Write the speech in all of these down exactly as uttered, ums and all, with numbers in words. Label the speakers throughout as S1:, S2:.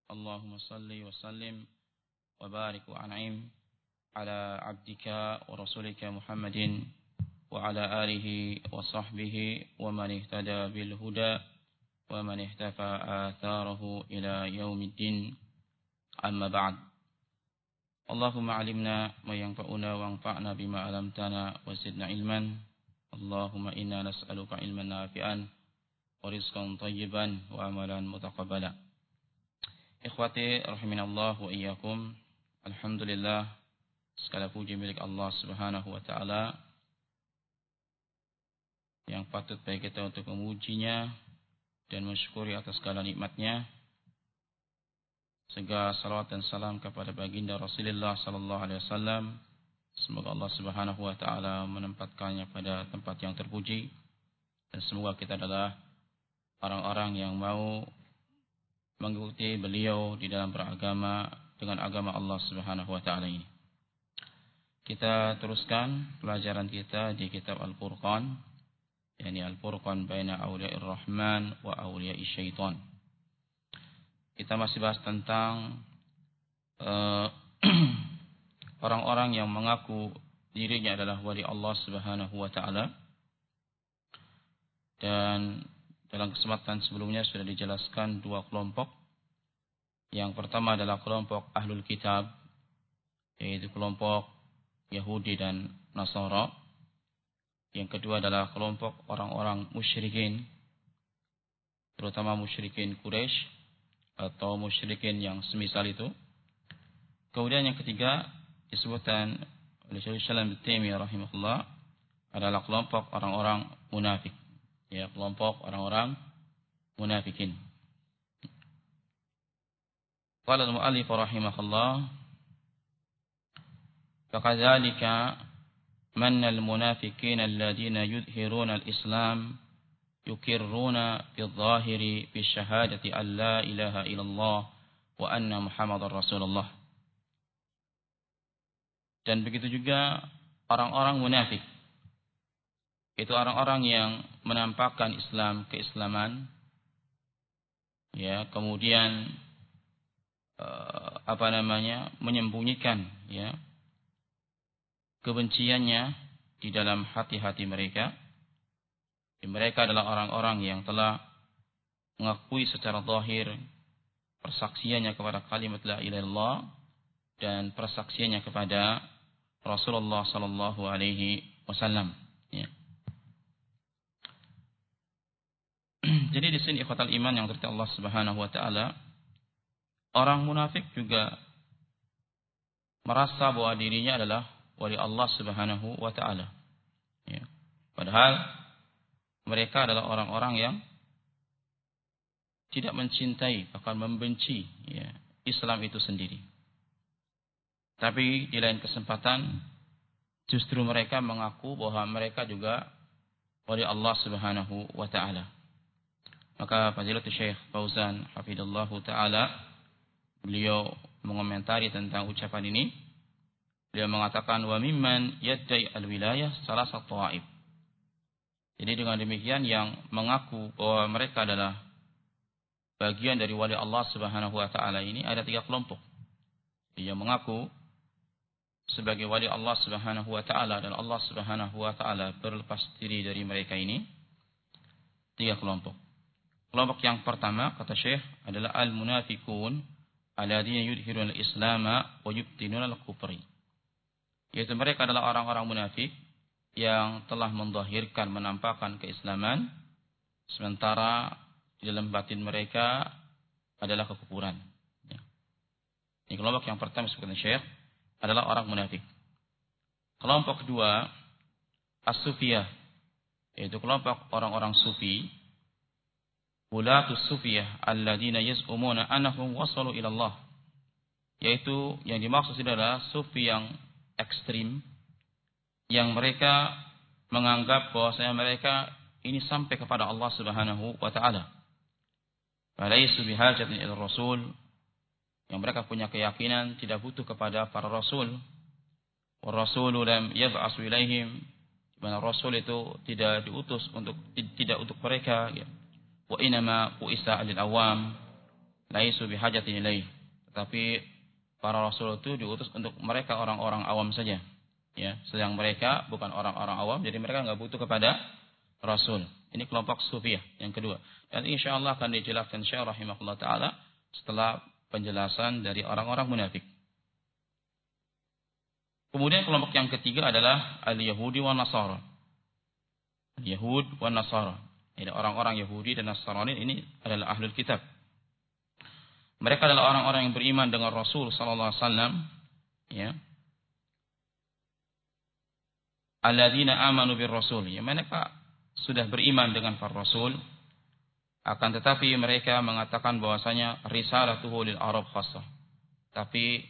S1: اللهم صل وسلم وبارك وأنعم على عبدك ورسولك محمد وعلى آله وصحبه ومن اهتدى بالهدى ومن اهتفى آثاره إلى يوم الدين. أما بعد. اللهم علمنا ما ينفعنا وانفعنا بما علمتنا وزدنا علما. اللهم إنا نسألك علما نافعا ورزقا طيبا وعملا متقبلا. Ikhwati rahiminallah wa iyyakum. Alhamdulillah, segala puji milik Allah Subhanahu wa taala yang patut bagi kita untuk memujinya dan mensyukuri atas segala nikmatnya. Segala salawat dan salam kepada baginda Rasulullah sallallahu alaihi wasallam. Semoga Allah Subhanahu wa taala menempatkannya pada tempat yang terpuji, dan semoga kita adalah orang-orang yang mau mengikuti beliau di dalam beragama dengan agama Allah Subhanahu wa taala ini. Kita teruskan pelajaran kita di kitab Al-Furqan, yakni Al-Furqan baina awliya'ir rahman wa awliya'ish syaitan. Kita masih bahas tentang uh, orang-orang yang mengaku dirinya adalah wali Allah Subhanahu wa taala. Dan dalam kesempatan sebelumnya sudah dijelaskan dua kelompok. Yang pertama adalah kelompok Ahlul Kitab, yaitu kelompok Yahudi dan Nasara. Yang kedua adalah kelompok orang-orang musyrikin, terutama musyrikin Quraisy atau musyrikin yang semisal itu. Kemudian yang ketiga disebutkan oleh Syaikhul Islam Ibnu Taimiyah rahimahullah adalah kelompok orang-orang munafik. Ya, kelompok orang-orang munafikin. Qala al-mu'allif rahimahullah, fakadzalika manna al-munafiqina alladziina yudhhiruna al-islam yukirruna fi-adh-dhahiri bi-syahadati an la ilaha illallah wa anna Muhammadar Rasulullah. Dan begitu juga orang-orang munafik, itu orang-orang yang menampakkan Islam, keislaman, ya, kemudian eh, apa namanya, menyembunyikan, ya, kebenciannya di dalam hati-hati mereka. Mereka adalah orang-orang yang telah mengakui secara zahir persaksiannya kepada kalimat la ilaha illallah dan persaksiannya kepada Rasulullah sallallahu alaihi wasallam. Ya. Jadi di sini ikhwatal iman yang dirahmati Allah Subhanahu wa taala, orang munafik juga merasa bahwa dirinya adalah wali Allah Subhanahu wa taala. Ya. Padahal mereka adalah orang-orang yang tidak mencintai, bahkan membenci, ya, Islam itu sendiri. Tapi di lain kesempatan justru mereka mengaku bahwa mereka juga wali Allah Subhanahu wa taala. Maka Fadilatul Syekh Fauzan hafidhallahu taala, beliau mengomentari tentang ucapan ini. Beliau mengatakan wa mimman yadda'i al-wilayah salasat ta'if. Jadi dengan demikian yang mengaku bahwa mereka adalah bagian dari wali Allah Subhanahu wa taala ini ada tiga kelompok. Dia mengaku sebagai wali Allah Subhanahu wa taala dan Allah Subhanahu wa taala berlepas diri dari mereka ini, tiga kelompok. Kelompok yang pertama, kata Syekh, adalah al-munafiqun alladzina yudhhiruna al-islama wa yubtinuna al-kufri. Yaitu mereka adalah orang-orang munafik yang telah mendahirkan, menampakkan keislaman, sementara di dalam batin mereka adalah kekufuran. Ya. Ini kelompok yang pertama disebutkan Syekh adalah orang munafik. Kelompok kedua, as-sufiyah, yaitu kelompok orang-orang sufi. Ulatus sufiyah alladzina yaz'umuna annahum wasalu ila Allah. Yaitu yang dimaksud adalah sufi yang ekstrim, yang mereka menganggap bahwasanya mereka ini sampai kepada Allah Subhanahu wa taala. Falaisu bihajatin ila rasul, yang mereka punya keyakinan tidak butuh kepada para rasul. Wa rasulu lam yab'asu ilaihim, di mana rasul itu tidak diutus untuk tidak untuk mereka, ya. Wa inama uisa alil awam, laisu bihajatin ilaih. Tetapi para rasul itu diutus untuk mereka orang-orang awam saja. Ya, sedang mereka bukan orang-orang awam, jadi mereka enggak butuh kepada rasul. Ini kelompok sufiyah yang kedua. Dan insyaallah akan dijelaskan Syekh rahimahullah taala setelah penjelasan dari orang-orang munafik. Kemudian kelompok yang ketiga adalah al-Yahudi wa Nasara. Al-Yahud wa Nasara. Ini orang-orang Yahudi dan Nasrani ini adalah ahlul kitab. Mereka adalah orang-orang yang beriman dengan Rasul sallallahu alaihi wasallam, ya. Alladzina amanu bir Rasul. Ya, mereka sudah beriman dengan para rasul, akan tetapi mereka mengatakan bahwasanya risalatuhu lil Arab khassah. Tapi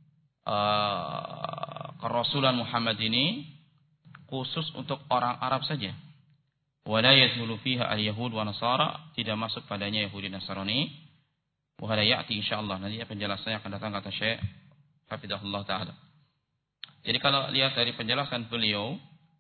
S1: uh, kerasulan Muhammad ini khusus untuk orang Arab saja. Wala yadkhulu fiha al-yahud wa nasara, tidak masuk padanya Yahudi dan Nasrani. Wa hada ya'ti insyaallah, nanti penjelasannya akan datang kata Syekh hafizahullah taala. Jadi kalau lihat dari penjelasan beliau,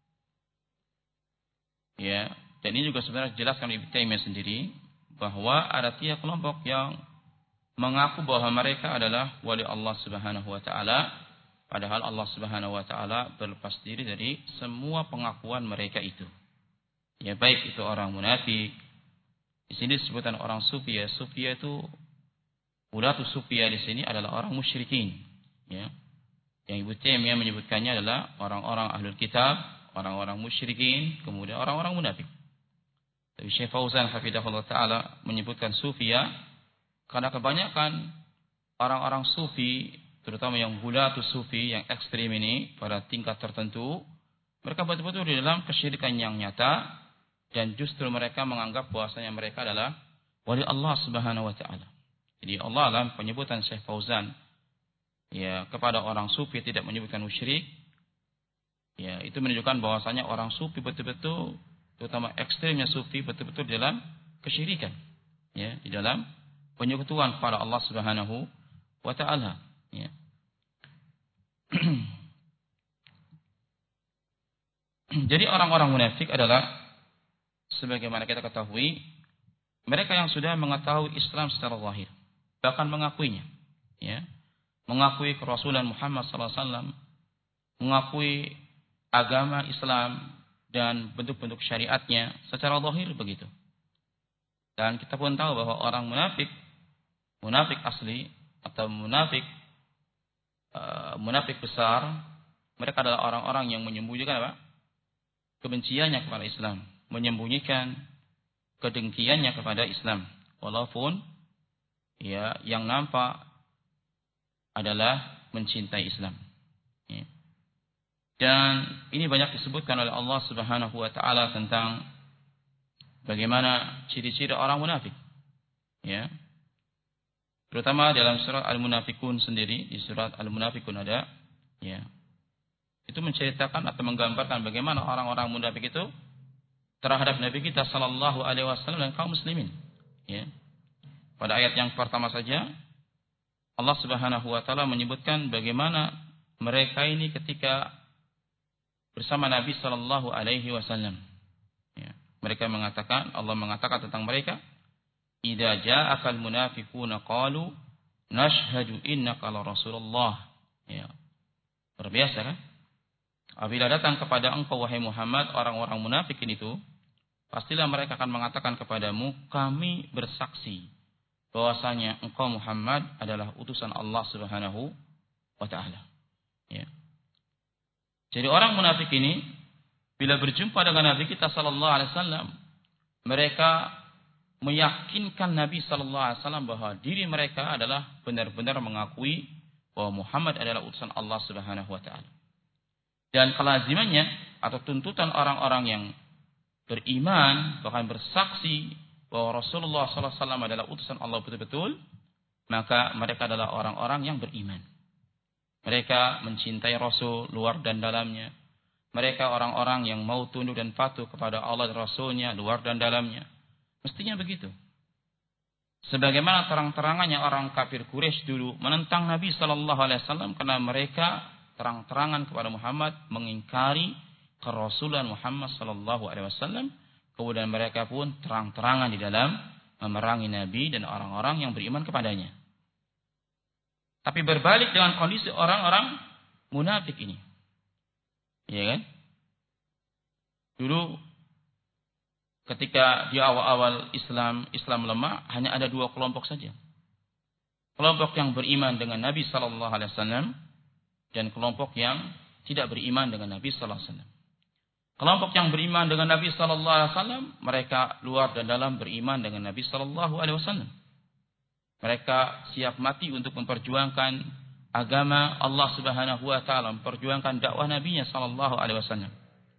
S1: ya, dan ini juga sebenarnya dijelaskan Ibnu Taimiyah sendiri bahwa ada tiga kelompok yang mengaku bahwa mereka adalah wali Allah Subhanahu wa taala, padahal Allah Subhanahu wa taala berlepas diri dari semua pengakuan mereka itu. Ya, baik itu orang munafik. Di sini disebutkan orang sufiyah. Sufiyah itu ulatu sufiyah di sini adalah orang musyrikin, ya. Yang Ibnu Taimiyah menyebutkannya adalah orang-orang ahlul kitab, orang-orang musyrikin, kemudian orang-orang munafik. Tapi Syekh Fauzan hafizahullah taala menyebutkan sufiyah karena kebanyakan orang-orang sufi, terutama yang gulatu sufi, yang ekstrim ini pada tingkat tertentu, mereka betul-betul di dalam kesyirikan yang nyata, dan justru mereka menganggap bahwasanya mereka adalah wali Allah Subhanahu wa taala. Jadi Allah dalam penyebutan Syekh Fauzan, ya, kepada orang sufi tidak menyebutkan musyrik, ya, itu menunjukkan bahwasanya orang sufi betul-betul, terutama ekstrimnya sufi, betul-betul dalam kesyirikan, ya, di dalam penyekutuan kepada Allah Subhanahu wa taala, ya. Jadi orang-orang munafik adalah sebagaimana kita ketahui, mereka yang sudah mengetahui Islam secara zahir, bahkan mengakuinya, ya, mengakui kerasulan Muhammad sallallahu alaihi wasallam, mengakui agama Islam dan bentuk-bentuk syariatnya secara zahir begitu. Dan kita pun tahu bahwa orang munafik, munafik asli atau munafik uh, munafik besar, mereka adalah orang-orang yang menyembunyikan apa? Kebenciannya kepada Islam, menyembunyikan kedengkiannya kepada Islam, walaupun ya yang nampak adalah mencintai Islam. Ya. Dan ini banyak disebutkan oleh Allah Subhanahu wa taala tentang bagaimana ciri-ciri orang munafik. Ya. Terutama dalam surat Al-Munafikun sendiri, di surat Al-Munafikun ada, ya. Itu menceritakan atau menggambarkan bagaimana orang-orang munafik itu terhadap Nabi kita sallallahu alaihi wasallam dan kaum muslimin. Ya. Pada ayat yang pertama saja Allah Subhanahu wa taala menyebutkan bagaimana mereka ini ketika bersama Nabi sallallahu alaihi wasallam. Ya. Mereka mengatakan, Allah mengatakan tentang mereka, "Idza ja'akal munafiquna qalu nashhadu innaka la Rasulullah." Ya. Berbiasa kan? Apabila datang kepada engkau wahai Muhammad orang-orang munafikin itu, pastilah mereka akan mengatakan kepadamu, kami bersaksi bahwasanya engkau Muhammad adalah utusan Allah Subhanahu wa taala. Ya. Jadi orang munafik ini bila berjumpa dengan Nabi kita sallallahu alaihi wasallam, mereka meyakinkan Nabi sallallahu alaihi wasallam bahwa diri mereka adalah benar-benar mengakui bahwa Muhammad adalah utusan Allah Subhanahu wa taala. Dan kelazimannya atau tuntutan orang-orang yang beriman, bahkan bersaksi bahwa Rasulullah sallallahu alaihi wasallam adalah utusan Allah betul-betul, maka mereka adalah orang-orang yang beriman. Mereka mencintai Rasul luar dan dalamnya. Mereka orang-orang yang mau tunduk dan patuh kepada Allah dan Rasulnya luar dan dalamnya. Mestinya begitu. Sebagaimana terang-terangannya orang kafir Quraisy dulu menentang Nabi sallallahu alaihi wasallam karena mereka terang-terangan kepada Muhammad, mengingkari kerasulan Muhammad sallallahu alaihi wasallam, kemudian mereka pun terang-terangan di dalam memerangi Nabi dan orang-orang yang beriman kepadanya. Tapi berbalik dengan kondisi orang-orang munafik ini. Ya kan? Dulu ketika di awal-awal Islam, Islam lemah, hanya ada dua kelompok saja. Kelompok yang beriman dengan Nabi sallallahu alaihi wasallam dan kelompok yang tidak beriman dengan Nabi sallallahu alaihi wasallam. Kelompok yang beriman dengan Nabi sallallahu alaihi wasallam, mereka luar dan dalam beriman dengan Nabi sallallahu alaihi wasallam. Mereka siap mati untuk memperjuangkan agama Allah Subhanahu wa taala, memperjuangkan dakwah Nabi-Nya sallallahu alaihi wasallam.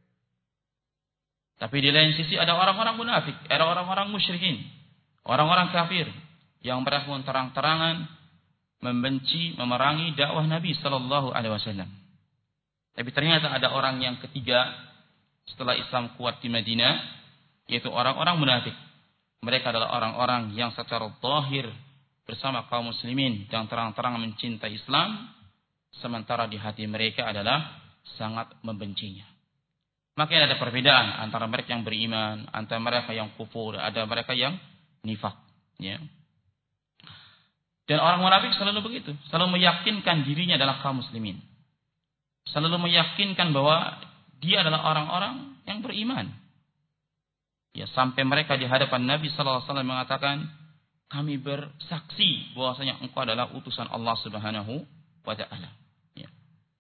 S1: Tapi di lain sisi ada orang-orang munafik, ada orang-orang musyrikin, orang-orang kafir yang mereka terang-terangan membenci, memerangi dakwah Nabi sallallahu alaihi wasallam. Tapi ternyata ada orang yang ketiga setelah Islam kuat di Madinah, yaitu orang-orang munafik. Mereka adalah orang-orang yang secara zahir bersama kaum muslimin yang terang-terang mencintai Islam, sementara di hati mereka adalah sangat membencinya. Maka ada perbedaan antara mereka yang beriman, antara mereka yang kufur, ada mereka yang nifak. Ya. Dan orang munafik selalu begitu, selalu meyakinkan dirinya adalah kaum muslimin, selalu meyakinkan bahwa dia adalah orang-orang yang beriman. Ya, sampai mereka di hadapan Nabi sallallahu alaihi wasallam mengatakan, kami bersaksi bahwasanya engkau adalah utusan Allah Subhanahu wa taala. Ya.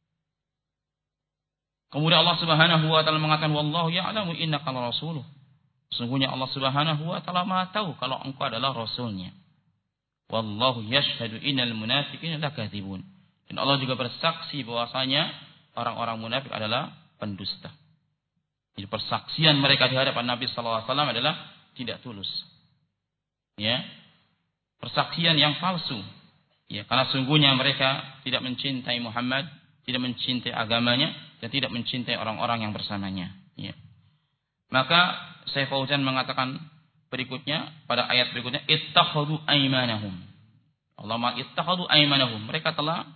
S1: Kemudian Allah Subhanahu wa taala mengatakan, wallahu ya'lamu innaka rasuluh. Sesungguhnya Allah Subhanahu wa taala Maha tahu kalau engkau adalah rasulnya. Wallahu yashhadu innal munafiqina lakadzibun. Dan Allah juga bersaksi bahwasanya orang-orang munafik adalah pendusta. Jadi persaksian mereka di hadapan Nabi sallallahu alaihi wasallam adalah tidak tulus. Ya. Persaksian yang palsu. Ya, karena sungguhnya mereka tidak mencintai Muhammad, tidak mencintai agamanya dan tidak mencintai orang-orang yang bersamanya. Ya. Maka Syekh Fauzan mengatakan berikutnya pada ayat berikutnya, ittakhadhu aymanahum. Allah ma ittakhadhu aymanahum. Mereka telah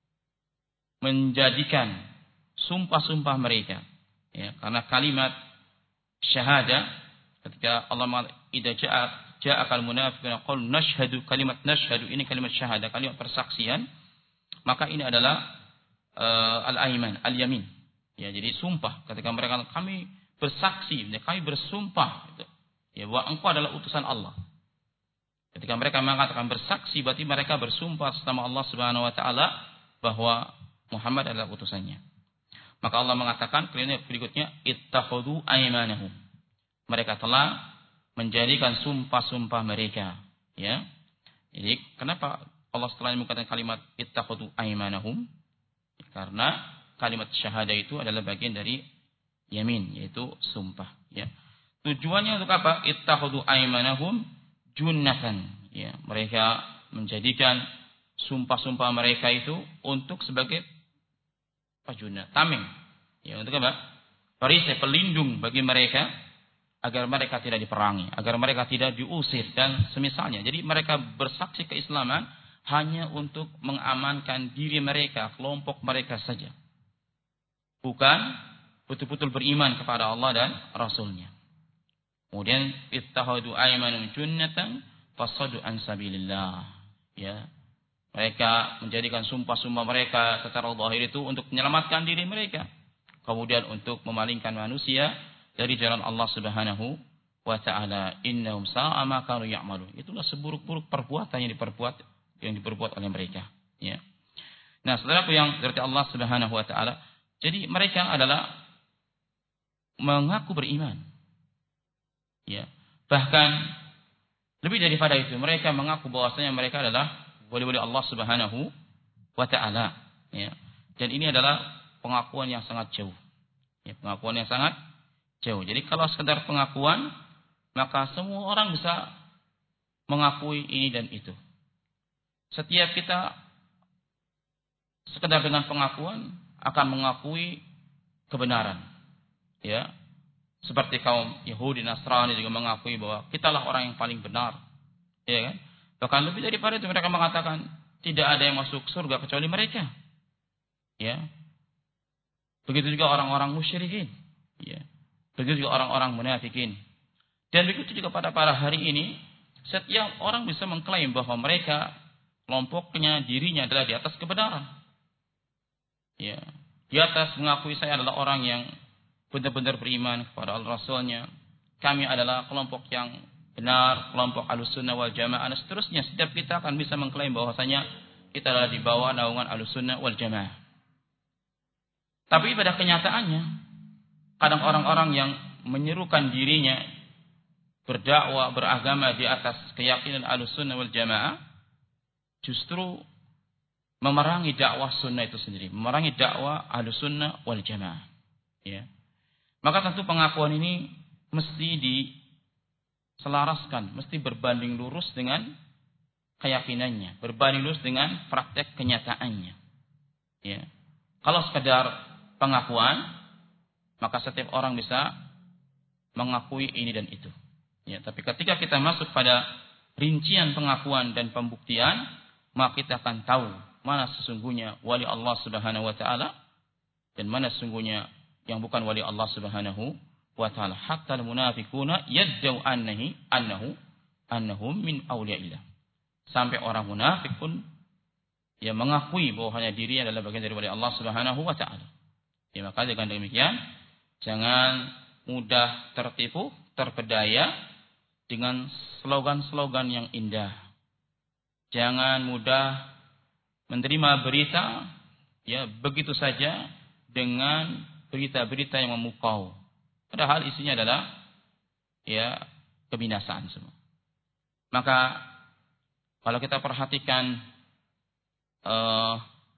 S1: menjadikan sumpah-sumpah mereka. Ya, karena kalimat syahadah ketika Allah mengatakan idza ja'a ja'akal munafiquna qul nashhadu, kalimat nashhadu ini kalimat syahadah, kalimat persaksian, maka ini adalah uh, al-aiman, al-yamin. Ya, jadi sumpah ketika mereka kami bersaksi, ya, kami bersumpah gitu. Ya, bahwa engkau adalah utusan Allah. Ketika mereka mengatakan bersaksi, berarti mereka bersumpah sama Allah Subhanahu wa taala bahwa Muhammad adalah utusannya. Maka Allah mengatakan kalimat berikutnya, ittakhadhu aymanahum. Mereka telah menjadikan sumpah-sumpah mereka. Ya. Jadi kenapa Allah setelah mengatakan kalimat ittakhadhu aymanahum? Karena kalimat syahadah itu adalah bagian dari yamin, yaitu sumpah. Ya. Tujuannya untuk apa? Ittakhadhu aymanahum junnatan. Ya. Mereka menjadikan sumpah-sumpah mereka itu untuk sebagai pajuna, tameng. Ya, untuk apa? Perisai, pelindung bagi mereka agar mereka tidak diperangi, agar mereka tidak diusir dan semisalnya. Jadi mereka bersaksi keislaman hanya untuk mengamankan diri mereka, kelompok mereka saja. Bukan betul-betul beriman kepada Allah dan Rasulnya. Kemudian ittahadu aymanum junnatan fasadu an sabilillah. Ya. Mereka menjadikan sumpah-sumpah mereka secara zahir itu untuk menyelamatkan diri mereka. Kemudian untuk memalingkan manusia dari jalan Allah Subhanahu wa taala. Innahum sa'a ma kanu ya'malun. Itulah seburuk-buruk perbuatan yang diperbuat yang diperbuat oleh mereka, ya. Nah, saudaraku yang dirahmati Allah Subhanahu wa taala, jadi mereka adalah mengaku beriman. Ya. Bahkan lebih daripada itu, mereka mengaku bahwasanya mereka adalah wali-wali Allah Subhanahu wa taala, ya. Dan ini adalah pengakuan yang sangat jauh. Ya, pengakuan yang sangat jauh. Jadi kalau sekedar pengakuan, maka semua orang bisa mengakui ini dan itu. Setiap kita sekedar dengan pengakuan akan mengakui kebenaran. Ya. Seperti kaum Yahudi Nasrani juga mengakui bahwa kitalah orang yang paling benar. Ya kan? Bahkan lebih daripada itu mereka mengatakan tidak ada yang masuk surga kecuali mereka. Ya. Begitu juga orang-orang musyrikin. Ya. Begitu juga orang-orang munafikin. Dan begitu juga pada para hari ini Setiap orang bisa mengklaim bahwa mereka kelompoknya, dirinya adalah di atas kebenaran. Ya, di atas mengakui saya adalah orang yang benar-benar beriman kepada Allah Rasulnya. Kami adalah kelompok yang benar, kelompok Ahlussunnah wal Jamaah, dan seterusnya. Setiap kita akan bisa mengklaim bahwasanya kita adalah di bawah naungan Ahlussunnah wal Jamaah. Tapi pada kenyataannya, kadang orang-orang yang menyerukan dirinya berdakwah, beragama di atas keyakinan Ahlussunnah wal Jamaah, justru memerangi dakwah sunnah itu sendiri, memerangi dakwah Ahlussunnah wal Jamaah. Ya. Maka tentu pengakuan ini mesti diselaraskan, mesti berbanding lurus dengan keyakinannya, berbanding lurus dengan praktek kenyataannya. Ya. Kalau sekedar pengakuan, maka setiap orang bisa mengakui ini dan itu. Ya, tapi ketika kita masuk pada rincian pengakuan dan pembuktian, maka kita akan tahu mana sesungguhnya wali Allah Subhanahu wa taala dan mana sesungguhnya yang bukan wali Allah Subhanahu wa taala. Hatta al-munafiquna yadda'u annahi annahu annahum min awliyaillah. Sampai orang munafik pun yang mengakui bahwa hanya dirinya adalah bagian dari wali Allah Subhanahu wa taala. Ya, maka dengan demikian jangan mudah tertipu, terpedaya dengan slogan-slogan yang indah. Jangan mudah menerima berita ya begitu saja dengan berita-berita yang memukau. Padahal isinya adalah ya kebinasaan semua. Maka kalau kita perhatikan eh,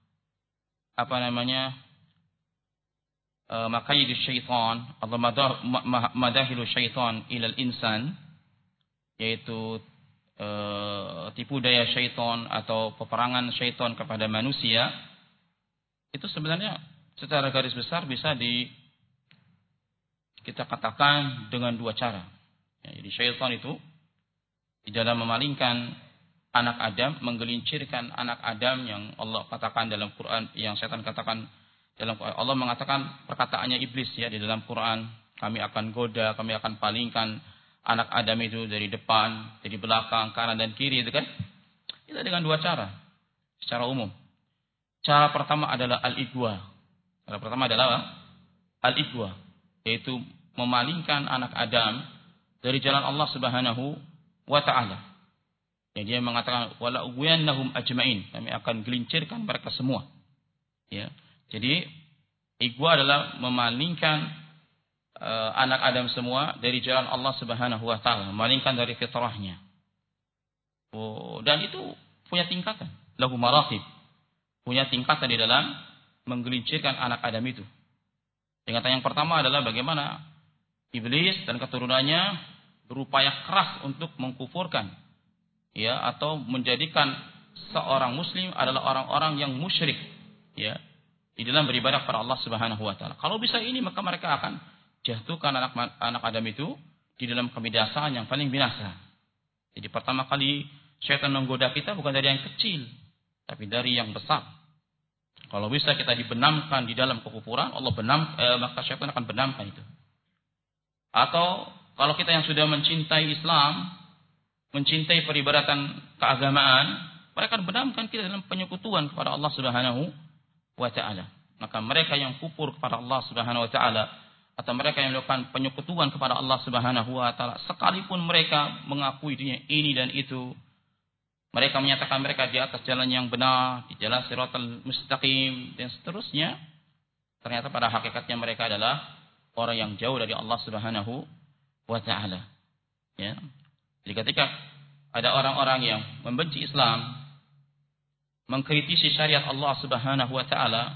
S1: apa namanya Uh, maqayidu syaitan atau madah, madahilu syaitan ilal insan, yaitu uh, tipu daya syaitan atau peperangan syaitan kepada manusia, itu sebenarnya secara garis besar bisa di kita katakan dengan dua cara. Ya, jadi syaitan itu di dalam memalingkan anak Adam, menggelincirkan anak Adam yang Allah katakan dalam Quran, yang setan katakan dalam Allah mengatakan perkataannya iblis ya di dalam Quran, kami akan goda, kami akan palingkan anak Adam itu dari depan, dari belakang, kanan dan kiri, itu kan? Itu dengan dua cara secara umum. Cara pertama adalah al-igwa. Cara pertama adalah al-igwa, yaitu memalingkan anak Adam dari jalan Allah Subhanahu wa taala. Jadi dia mengatakan wala ughwiyannahum ajmain, kami akan gelincirkan mereka semua. Ya. Jadi igwa adalah memalingkan uh, anak Adam semua dari jalan Allah Subhanahu wa taala, memalingkan dari fitrahnya. Oh, dan itu punya tingkatan, lahu maratib. Punya tingkatan di dalam menggelincirkan anak Adam itu. Tingkatan yang pertama adalah bagaimana iblis dan keturunannya berupaya keras untuk mengkufurkan ya atau menjadikan seorang muslim adalah orang-orang yang musyrik ya di dalam beribadah kepada Allah Subhanahu wa taala. Kalau bisa ini maka mereka akan jatuhkan anak anak Adam itu di dalam kebinasaan yang paling binasa. Jadi pertama kali syaitan menggoda kita bukan dari yang kecil, tapi dari yang besar. Kalau bisa kita dibenamkan di dalam kekufuran, Allah benam eh, maka syaitan akan benamkan itu. Atau kalau kita yang sudah mencintai Islam, mencintai peribadatan keagamaan, mereka akan benamkan kita dalam penyekutuan kepada Allah Subhanahu wa ta'ala. Maka mereka yang kufur kepada Allah Subhanahu wa ta'ala atau mereka yang melakukan penyekutuan kepada Allah Subhanahu wa ta'ala, sekalipun mereka mengakui dirinya ini dan itu, mereka menyatakan mereka di atas jalan yang benar, di jalan siratal mustaqim dan seterusnya, ternyata pada hakikatnya mereka adalah orang yang jauh dari Allah Subhanahu wa ta'ala. Ya. Jadi ketika ada orang-orang yang membenci Islam, mengkritisi syariat Allah Subhanahu wa taala,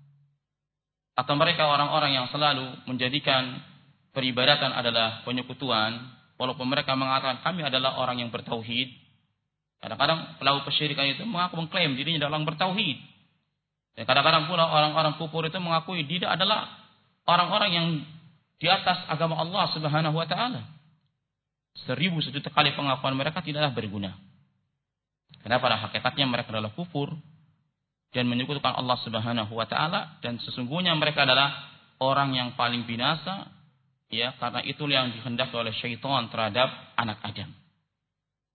S1: atau mereka orang-orang yang selalu menjadikan peribadatan adalah penyekutuan, walaupun mereka mengatakan kami adalah orang yang bertauhid. Kadang-kadang pelaku kesyirikan itu mengaku mengklaim dirinya adalah orang bertauhid. Dan kadang-kadang pula orang-orang kufur itu mengakui dia adalah orang-orang yang di atas agama Allah Subhanahu wa taala. Seribu sejuta kali pengakuan mereka tidaklah berguna. Karena pada hakikatnya mereka adalah kufur dan menyekutukan Allah Subhanahu wa taala, dan sesungguhnya mereka adalah orang yang paling binasa ya, karena itulah yang dikehendaki oleh syaitan terhadap anak Adam.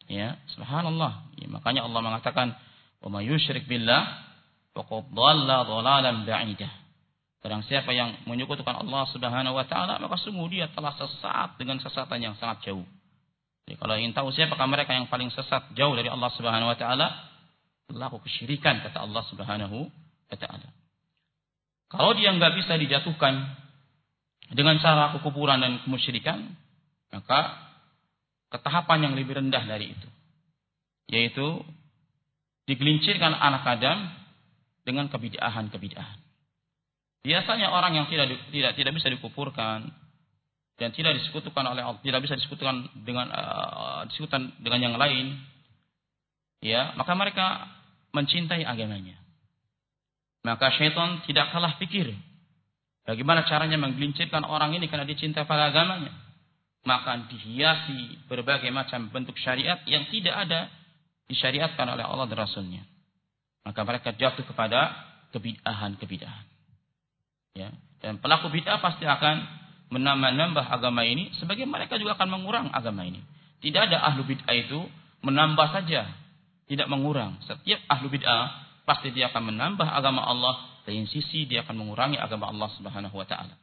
S1: Ya, subhanallah. Ya, makanya Allah mengatakan, "Wa may yusyrik billah faqad dhalla dhalalan ba'idah." Barang siapa yang menyekutukan Allah Subhanahu wa taala, maka sungguh dia telah sesat dengan sesatan yang sangat jauh. Jadi kalau ingin tahu siapakah mereka yang paling sesat jauh dari Allah Subhanahu wa taala, pelaku kesyirikan, kata Allah Subhanahu wa taala. Kalau dia enggak bisa dijatuhkan dengan cara kekufuran dan kemusyrikan, maka ke tahapan yang lebih rendah dari itu, yaitu digelincirkan anak Adam dengan kebid'ahan-kebid'ahan. Biasanya orang yang tidak tidak tidak bisa dikufurkan dan tidak disekutukan oleh Allah, tidak bisa disekutukan dengan uh, disekutukan dengan yang lain, ya, maka mereka mencintai agamanya. Maka syaitan tidak kalah pikir bagaimana caranya menggelincirkan orang ini karena dia cinta pada agamanya. Maka dihiasi berbagai macam bentuk syariat yang tidak ada disyariatkan oleh Allah dan Rasulnya. Maka mereka jatuh kepada kebid'ahan-kebid'ahan. Ya. Dan pelaku bid'ah pasti akan menambah-nambah agama ini, sebagian mereka juga akan mengurang agama ini. Tidak ada ahlu bid'ah itu menambah saja, tidak mengurang. Setiap ahlu bid'ah pasti dia akan menambah agama Allah, lain sisi dia akan mengurangi agama Allah Subhanahu wa taala.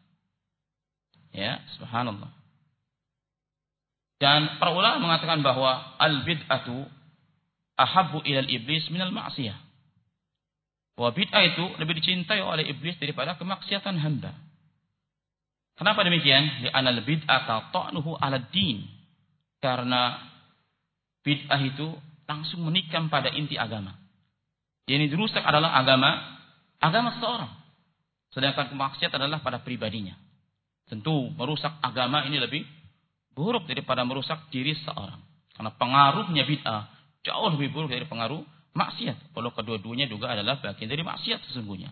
S1: Ya, subhanallah. Dan para ulama mengatakan bahwa al-bid'atu ahabbu ilal iblis minal ma'siyah. Bahwa bid'ah itu lebih dicintai oleh iblis daripada kemaksiatan hamba. Kenapa demikian? Li'anal bid'ata ta'nuhu 'alad din. Karena bid'ah itu langsung menikam pada inti agama. Yang dirusak adalah agama agama seseorang. Sedangkan kemaksiatan adalah pada pribadinya. Tentu merusak agama ini lebih buruk daripada merusak diri seorang. Karena pengaruhnya bid'ah jauh lebih buruk dari pengaruh maksiat. Walau kedua-duanya juga adalah bagian dari maksiat sesungguhnya.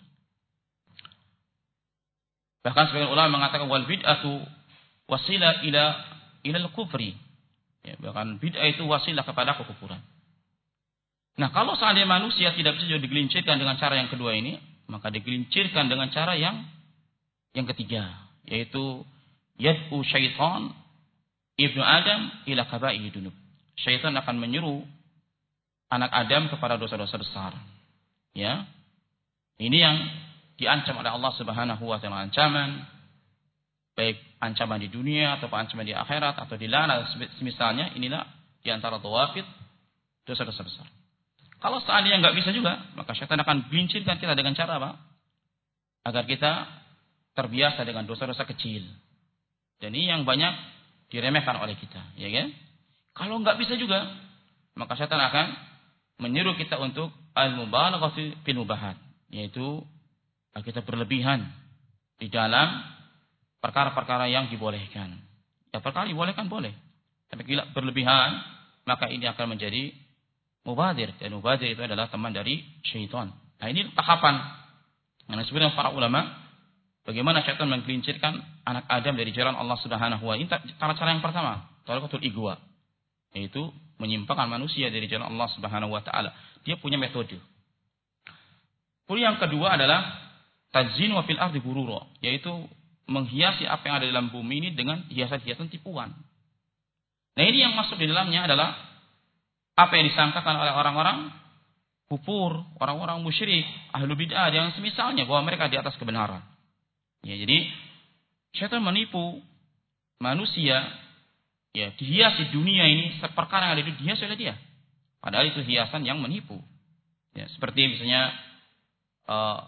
S1: Bahkan sebagian ulama mengatakan wal bid'atu wasila ila ila al-kufri. Ya, bahkan bid'ah itu wasilah kepada kekufuran. Nah, kalau seandainya manusia tidak bisa juga digelincirkan dengan cara yang kedua ini, maka digelincirkan dengan cara yang yang ketiga, yaitu yad'u syaitan ibnu Adam ila kaba'i dunub. Syaitan akan menyuruh anak Adam kepada dosa-dosa besar. Ya. Ini yang diancam oleh Allah Subhanahu wa taala, ancaman baik ancaman di dunia atau ancaman di akhirat atau di lana semisalnya. Inilah di antara dhawafid dosa-dosa besar. Kalau seandainya enggak bisa juga, maka syaitan akan gelincirkan kita dengan cara apa? Agar kita terbiasa dengan dosa-dosa kecil. Dan ini yang banyak diremehkan oleh kita, ya kan? Kalau enggak bisa juga, maka syaitan akan menyuruh kita untuk al-mubalaghah fil mubahat, yaitu kita berlebihan di dalam perkara-perkara yang dibolehkan. Ya, perkara dibolehkan boleh, tapi bila berlebihan, maka ini akan menjadi mubadir, dan mubadir itu adalah teman dari syaitan. Nah, ini tahapan yang disebut para ulama bagaimana syaitan menggelincirkan anak Adam dari jalan Allah Subhanahu wa taala. Ini cara-cara yang pertama, tariqatul igwa, yaitu menyimpangkan manusia dari jalan Allah Subhanahu wa taala. Dia punya metode. Kemudian yang kedua adalah tazyin wa fil ardi ghurura, yaitu menghiasi apa yang ada dalam bumi ini dengan hiasan-hiasan tipuan. Nah, ini yang masuk di dalamnya adalah apa yang disangkakan oleh orang-orang kufur, orang-orang musyrik, ahlu bid'ah yang semisalnya, bahwa mereka di atas kebenaran. Ya, jadi syaitan menipu manusia, ya, dihiasi dunia ini seperkara yang ada di dihiasi oleh dia. Padahal itu hiasan yang menipu. Ya, seperti misalnya uh,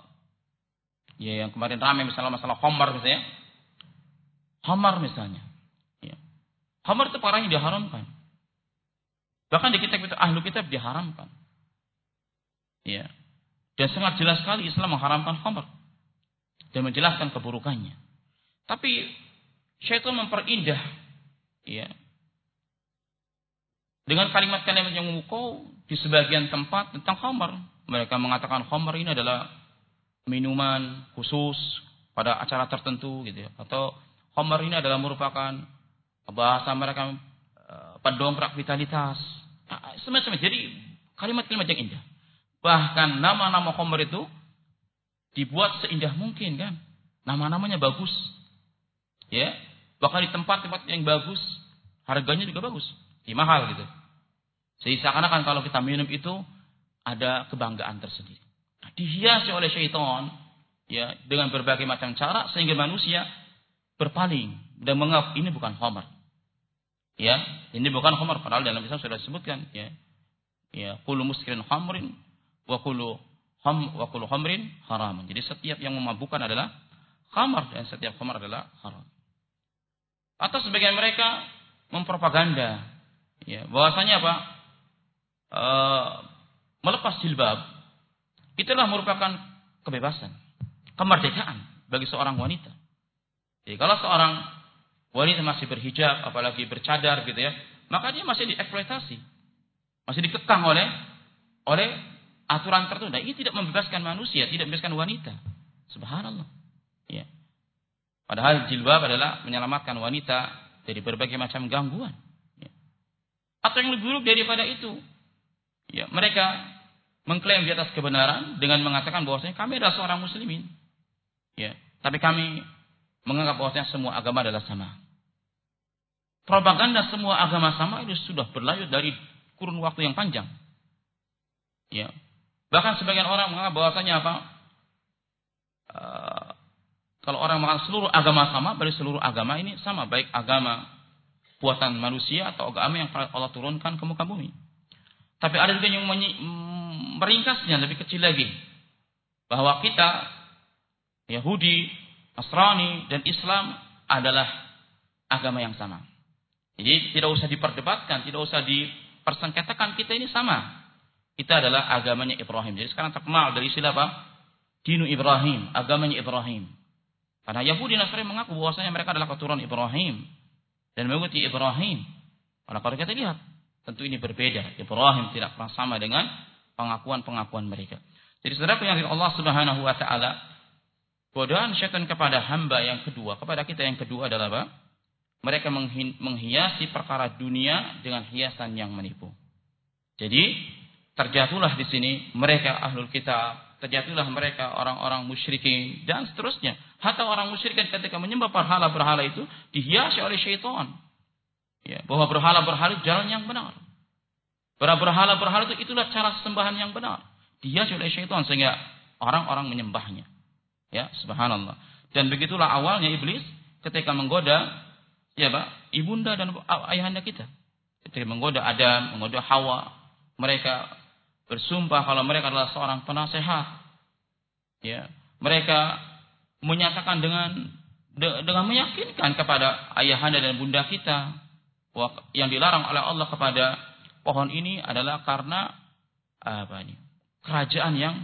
S1: ya yang kemarin ramai misalnya masalah khamar misalnya. Khamar misalnya. Ya. Khamar itu parahnya diharamkan. Bahkan di kitab-kitab ahlu kitab diharamkan. Ya. Dan sangat jelas sekali Islam mengharamkan khamar dan menjelaskan keburukannya. Tapi syaitan memperindah, ya, dengan kalimat-kalimat yang memukau di sebagian tempat tentang khamar. Mereka mengatakan khamar ini adalah minuman khusus pada acara tertentu, gitu ya. Atau khamar ini adalah merupakan bahasa mereka pendongkrak vitalitas. Nah, semacam jadi kalimat-kalimat yang indah. Bahkan nama-nama khamar itu dibuat seindah mungkin, kan? Nama-namanya bagus. Ya, bahkan di tempat-tempat yang bagus, harganya juga bagus, ya, mahal gitu. Sehingga seakan-akan kalau kita minum itu ada kebanggaan tersendiri. Nah, dihiasi oleh syaitan ya dengan berbagai macam cara sehingga manusia berpaling dan menganggap ini bukan khamar. Ya, ini bukan khamar padahal dalam Islam sudah disebutkan ya. Ya, kullu muskirin khamrin wa kullu ham wa kullu khamrin haram. Jadi setiap yang memabukkan adalah khamar dan setiap khamar adalah haram. Atau sebagian mereka mempropaganda ya, bahwasanya apa? E, melepas jilbab itulah merupakan kebebasan, kemerdekaan bagi seorang wanita. Jadi kalau seorang wanita masih berhijab, apalagi bercadar gitu ya, maka dia masih dieksploitasi, masih dikekang oleh oleh aturan tertentu. Nah, ini tidak membebaskan manusia, tidak membebaskan wanita. Subhanallah. Ya. Padahal jilbab adalah menyelamatkan wanita dari berbagai macam gangguan. Ya. Atau yang lebih buruk daripada itu, ya, mereka mengklaim di atas kebenaran dengan mengatakan bahwasanya kami adalah seorang muslimin. Ya, tapi kami menganggap bahwasanya semua agama adalah sama. Propaganda semua agama sama itu sudah berlanjut dari kurun waktu yang panjang. Ya. Bahkan sebagian orang menganggap bahwasanya apa? Uh, kalau orang mengatakan seluruh agama sama, berarti seluruh agama ini sama, baik agama buatan manusia atau agama yang Allah turunkan ke muka bumi. Tapi ada juga yang meringkasnya lebih kecil lagi, bahwa kita Yahudi, Nasrani dan Islam adalah agama yang sama. Jadi tidak usah diperdebatkan, tidak usah dipersengketakan, kita ini sama. Kita adalah agamanya Ibrahim. Jadi sekarang terkenal dari istilah apa? Dinu Ibrahim, agamanya Ibrahim. Karena Yahudi Nasrani mengaku bahwasanya mereka adalah keturunan Ibrahim dan mengikuti Ibrahim. Karena kalau kita lihat, tentu ini berbeda. Ibrahim tidak pernah sama dengan pengakuan-pengakuan mereka. Jadi saudara yang Allah Subhanahu wa taala, godaan syaitan kepada hamba yang kedua, kepada kita yang kedua adalah apa? Mereka menghiasi perkara dunia dengan hiasan yang menipu. Jadi terjatuhlah di sini mereka ahlul kitab, terjatuhlah mereka orang-orang musyrikin dan seterusnya. Hatta orang musyrikin ketika menyembah berhala-berhala itu dihiasi oleh syaitan. Ya, bahwa berhala-berhala itu jalan yang benar. Berhala-berhala itu itulah cara sembahan yang benar. Dihiasi oleh syaitan sehingga orang-orang menyembahnya. Ya, subhanallah. Dan begitulah awalnya iblis ketika menggoda ya Pak, ibunda dan ayahanda kita. Ketika menggoda Adam, menggoda Hawa, mereka bersumpah kalau mereka adalah seorang penasehat. Ya, mereka menyatakan dengan de, dengan meyakinkan kepada ayahanda dan bunda kita bahwa yang dilarang oleh Allah kepada pohon ini adalah karena apa ini? Kerajaan yang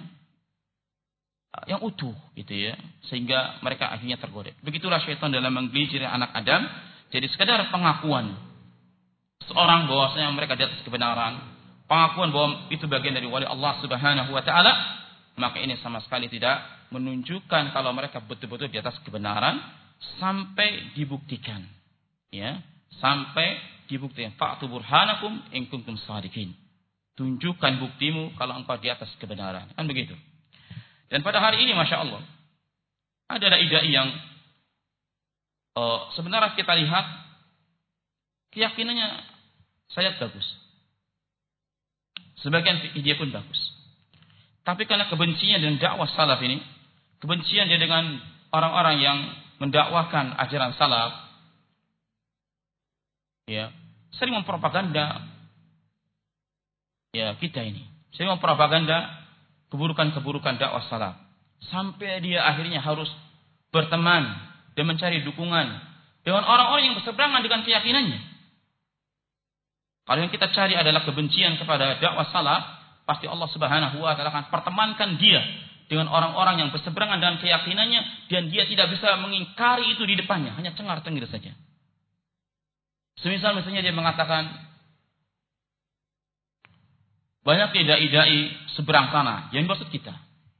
S1: yang utuh gitu ya, sehingga mereka akhirnya tergoda. Begitulah syaitan dalam menggelinciri anak Adam. Jadi sekadar pengakuan seorang bahwasanya mereka di atas kebenaran, pengakuan bahwa itu bagian dari wali Allah Subhanahu wa taala, maka ini sama sekali tidak menunjukkan kalau mereka betul-betul di atas kebenaran sampai dibuktikan. Ya, sampai dibuktikan. Fa'tu burhanakum in kuntum shadiqin. Tunjukkan buktimu kalau engkau di atas kebenaran. Kan begitu. Dan pada hari ini Masya Allah ada dai-dai yang uh, sebenarnya kita lihat keyakinannya sangat bagus. Sebagian dia pun bagus. Tapi karena kebenciannya dengan dakwah salaf ini, kebencian dia dengan orang-orang yang mendakwahkan ajaran salaf, ya, sering mempropaganda ya kita ini. Sering mempropaganda keburukan-keburukan dakwah salaf. Sampai dia akhirnya harus berteman dan mencari dukungan dengan orang-orang yang berseberangan dengan keyakinannya. Kalau yang kita cari adalah kebencian kepada dakwah salaf, pasti Allah Subhanahu wa taala akan pertemankan dia dengan orang-orang yang berseberangan dengan keyakinannya dan dia tidak bisa mengingkari itu di depannya, hanya cengar-cengir saja. Semisal misalnya dia mengatakan banyak dai-dai seberang sana yang maksud kita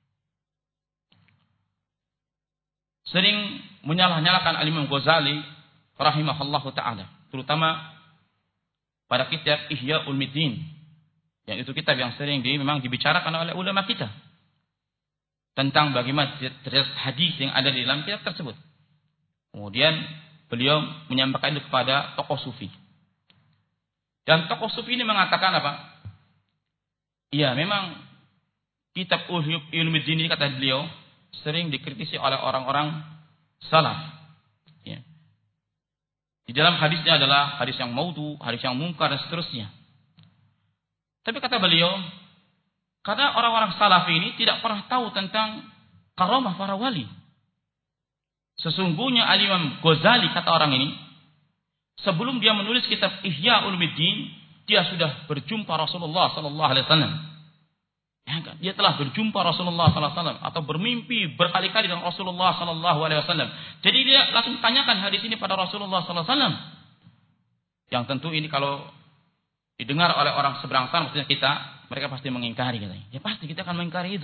S1: sering menyalah-nyalakan Al-Imam Ghazali rahimahullahu taala, terutama pada kitab Ihya Ulumuddin, yang itu kitab yang sering di, memang dibicarakan oleh ulama kita tentang bagaimana terjadi hadis yang ada di dalam kitab tersebut. Kemudian beliau menyampaikan itu kepada tokoh sufi, dan tokoh sufi ini mengatakan apa? Iya, memang kitab Ulumuddin ini kata beliau sering dikritisi oleh orang-orang salaf. Ya. Di dalam hadisnya adalah hadis yang maudhu, hadis yang mungkar dan seterusnya. Tapi kata beliau, karena orang-orang salaf ini tidak pernah tahu tentang karamah para wali. Sesungguhnya Al-Imam Ghazali, kata orang ini, sebelum dia menulis kitab Ihya Ulumuddin, dia sudah berjumpa Rasulullah sallallahu alaihi wasallam. Ya kan? Dia telah berjumpa Rasulullah sallallahu alaihi wasallam atau bermimpi berkali-kali dengan Rasulullah sallallahu alaihi wasallam. Jadi dia langsung tanyakan hadis ini pada Rasulullah sallallahu alaihi wasallam. Yang tentu ini kalau didengar oleh orang seberang sana, maksudnya kita, mereka pasti mengingkari katanya. Ya pasti kita akan mengingkari itu.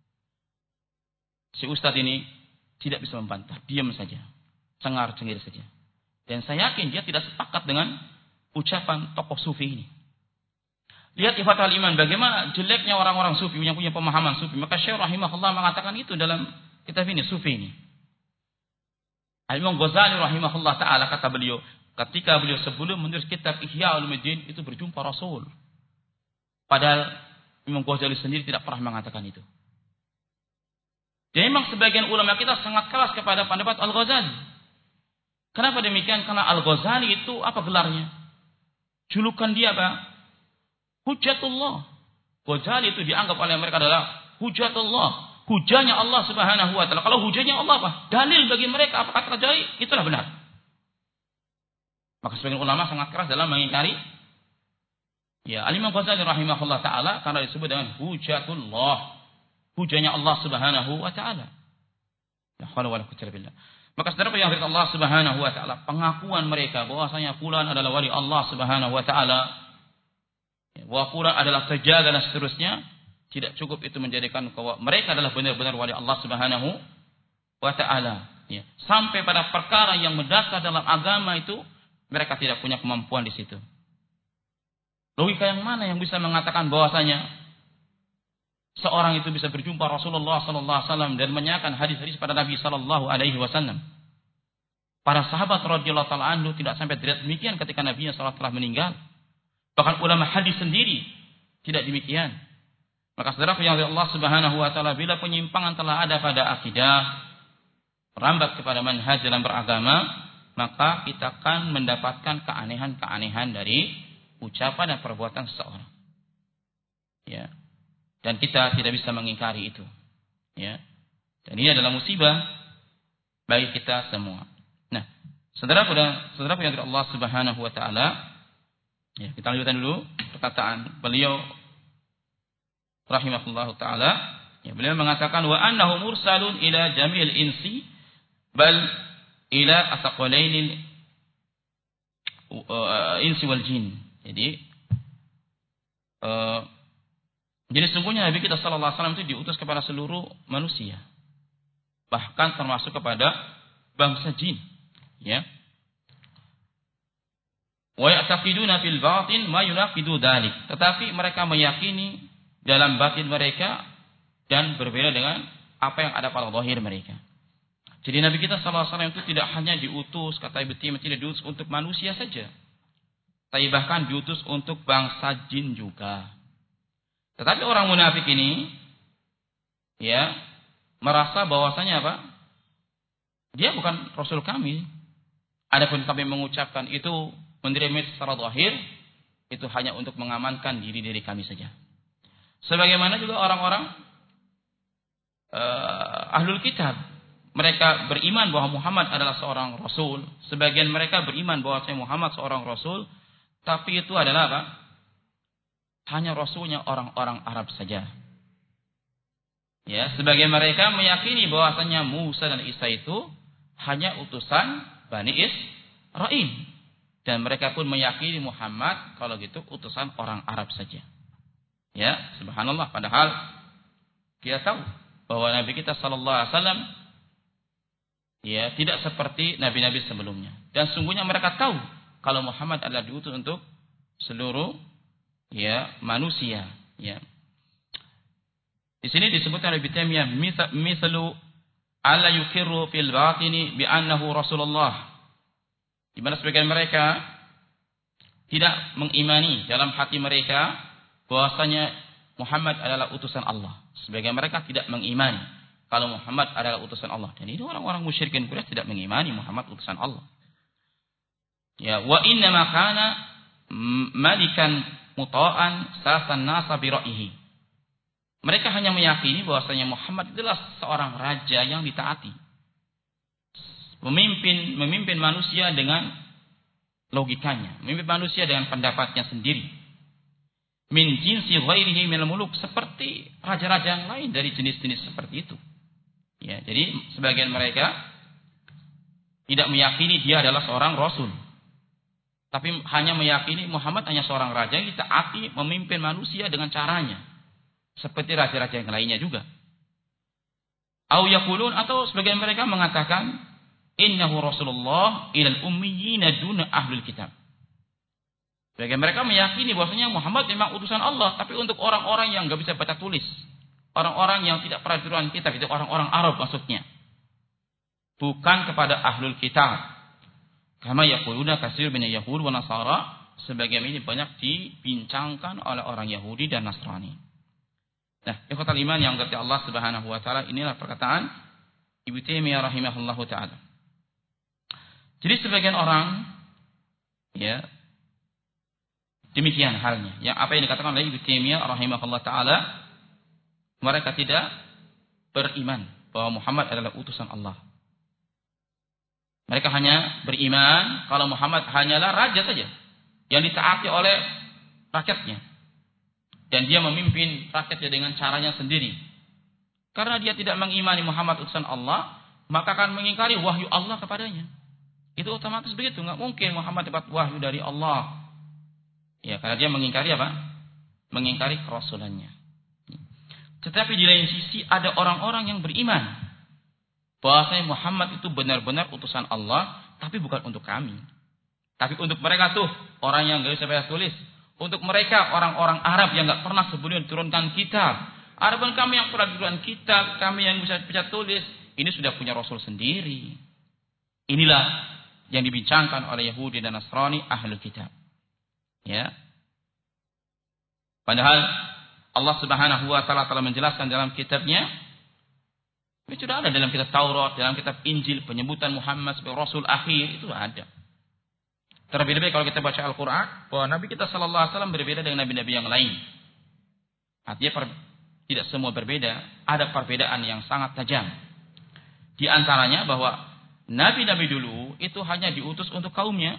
S1: Si ustadz ini tidak bisa membantah, diam saja, cengar-cengir saja. Dan saya yakin dia tidak sepakat dengan ucapan tokoh sufi ini. Lihat Ifathul Iman, bagaimana jeleknya orang-orang sufi yang punya pemahaman sufi. Maka Syekh rahimahullah mengatakan itu dalam kitab ini, sufi ini. Al-Imam Ghazali rahimahullah ta'ala, kata beliau, ketika beliau sebelum menulis kitab Ihya Ulumuddin itu berjumpa Rasul. Padahal Imam Ghazali sendiri tidak pernah mengatakan itu. Dan memang sebagian ulama kita sangat keras kepada pendapat Al-Ghazali. Kenapa demikian? Karena Al-Ghazali itu apa gelarnya? Julukan dia apa? Hujjatullah. Ghazali itu dianggap oleh mereka adalah Hujjatullah. Hujahnya Allah subhanahu wa ta'ala. Kalau hujahnya Allah apa? Dalil bagi mereka. Apa kata Ghazali? Itulah benar. Maka sebagian ulama sangat keras dalam mengingkari ya Al-Imam Ghazali rahimahullah ta'ala karena disebut dengan hujatullah. Hujahnya Allah subhanahu wa ta'ala. La haula wala quwwata illa billah. Maka saudara yang dari Allah subhanahu wa ta'ala, pengakuan mereka bahwasanya fulan adalah wali Allah subhanahu wa ta'ala, bahwa fulan adalah terjaga dan seterusnya, tidak cukup itu menjadikan bahwa mereka adalah benar-benar wali Allah subhanahu wa ta'ala. Ya. Sampai pada perkara yang mendasar dalam agama itu, mereka tidak punya kemampuan di situ. Logika yang mana yang bisa mengatakan bahwasanya seorang itu bisa berjumpa Rasulullah sallallahu alaihi wasallam dan menyanyikan hadis-hadis pada Nabi sallallahu alaihi wasallam? Para sahabat radhiyallahu taala anhu tidak sampai derajat demikian ketika Nabi sallallahu alaihi wasallam telah meninggal. Bahkan ulama hadis sendiri tidak demikian. Maka saudara yang Allah subhanahu wa taala, bila penyimpangan telah ada pada akidah, merambat kepada manhaj dalam beragama, maka kita akan mendapatkan keanehan-keanehan dari ucapan dan perbuatan seseorang. Ya. Dan kita tidak bisa mengingkari itu. Ya. Dan ini adalah musibah bagi kita semua. Nah, saudara dan saudara yang dari Allah Subhanahu wa taala, ya, kita lanjutkan dulu perkataan beliau rahimahullahu taala. Ya, beliau mengatakan wa annahu mursalun ila jamil insi bal ila asaqalainil insi wal jin. Jadi uh, jadi sungguhnya Nabi kita sallallahu alaihi wasallam itu diutus kepada seluruh manusia, bahkan termasuk kepada bangsa jin, ya. Wa ya'taqiduna fil batin ma yunaqidu dzalik. Tetapi mereka meyakini dalam batin mereka dan berbeda dengan apa yang ada pada zahir mereka. Jadi Nabi kita sallallahu alaihi wasallam itu tidak hanya diutus, kata Ibnu Taimiyah, tidak diutus untuk manusia saja, tapi bahkan diutus untuk bangsa jin juga. Tetapi orang munafik ini, ya, merasa bahwasanya apa? Dia bukan Rasul kami. Adapun kami mengucapkan itu menerima secara zahir, itu hanya untuk mengamankan diri-diri kami saja. Sebagaimana juga orang-orang uh, ahlul kitab, mereka beriman bahwa Muhammad adalah seorang Rasul. Sebagian mereka beriman bahwa Muhammad seorang Rasul, tapi itu adalah apa? Hanya Rasulnya orang-orang Arab saja. Ya, sebagian mereka meyakini bahwasanya Musa dan Isa itu hanya utusan Bani Israil, dan mereka pun meyakini Muhammad kalau gitu utusan orang Arab saja. Ya, subhanallah. Padahal kita tahu bahwa Nabi kita sallallahu alaihi wasallam ya tidak seperti nabi-nabi sebelumnya, dan sungguhnya mereka tahu kalau Muhammad adalah diutus untuk seluruh ya manusia, ya. Di sini disebutkan oleh Ibnu Taimiyah mithlu alla yukirru fil batini bi annahu Rasulullah. Di mana sebagian mereka tidak mengimani dalam hati mereka bahwasanya Muhammad adalah utusan Allah. Sebagian mereka tidak mengimani kalau Muhammad adalah utusan Allah. Dan ini orang-orang musyrikin Quraisy tidak mengimani Muhammad utusan Allah. Ya, wa inna ma kana malikan muta'an sasan nasa bi ra'yihi. Mereka hanya meyakini bahwasanya Muhammad adalah seorang raja yang ditaati. Memimpin memimpin manusia dengan logikanya, memimpin manusia dengan pendapatnya sendiri. Min jinsi ghairihi minal muluk, seperti raja-raja yang lain dari jenis-jenis seperti itu. Ya, jadi sebagian mereka tidak meyakini dia adalah seorang rasul. Tapi hanya meyakini Muhammad hanya seorang raja yang ditaati, memimpin manusia dengan caranya. Seperti raja-raja yang lainnya juga. Au yaqulun, atau sebagian mereka mengatakan innahu rasulullah ilal ummiyina duna ahlul kitab. Sebagian mereka meyakini bahwasanya Muhammad memang utusan Allah, tapi untuk orang-orang yang enggak bisa baca tulis. Orang-orang yang tidak pernah diturunan kitab, itu orang-orang Arab maksudnya. Bukan kepada ahlul kitab. Kama yaquluna katsir min Yahud wa Nasara, sebagian ini banyak dibincangkan oleh orang Yahudi dan Nasrani. Nah, ikhwatal iman yang dirahmati Allah Subhanahu wa taala, inilah perkataan Ibnu Taimiyah rahimahullahu taala. Jadi sebagian orang ya demikian halnya. Yang apa yang dikatakan oleh Ibnu Taimiyah rahimahullahu taala, mereka tidak beriman bahwa Muhammad adalah utusan Allah. Mereka hanya beriman kalau Muhammad hanyalah raja saja yang ditaati oleh rakyatnya. Dan dia memimpin rakyatnya dengan caranya sendiri. Karena dia tidak mengimani Muhammad utusan Allah, maka akan mengingkari wahyu Allah kepadanya. Itu otomatis begitu. Nggak mungkin Muhammad dapat wahyu dari Allah. Ya, karena dia mengingkari apa? Mengingkari kerasulannya. Tetapi di lain sisi ada orang-orang yang beriman bahwasanya Muhammad itu benar-benar utusan Allah, tapi bukan untuk kami. Tapi untuk mereka tuh, orang yang gak bisa baca tulis. Untuk mereka, orang-orang Arab yang gak pernah sebelumnya diturunkan kitab. Adapun kami yang pernah diturunkan kitab, kami yang bisa baca tulis, ini sudah punya Rasul sendiri. Inilah yang dibincangkan oleh Yahudi dan Nasrani, ahlul kitab. Ya. Padahal Allah Subhanahu wa taala telah menjelaskan dalam kitabnya. Itu sudah ada dalam kitab Taurat, dalam kitab Injil, penyebutan Muhammad sebagai Rasul akhir, itu ada. Terlebih-lebih kalau kita baca Al-Quran, bahwa Nabi kita sallallahu alaihi wasallam berbeda dengan Nabi-Nabi yang lain. Artinya per, tidak semua berbeda, ada perbedaan yang sangat tajam. Di antaranya bahwa Nabi-Nabi dulu itu hanya diutus untuk kaumnya.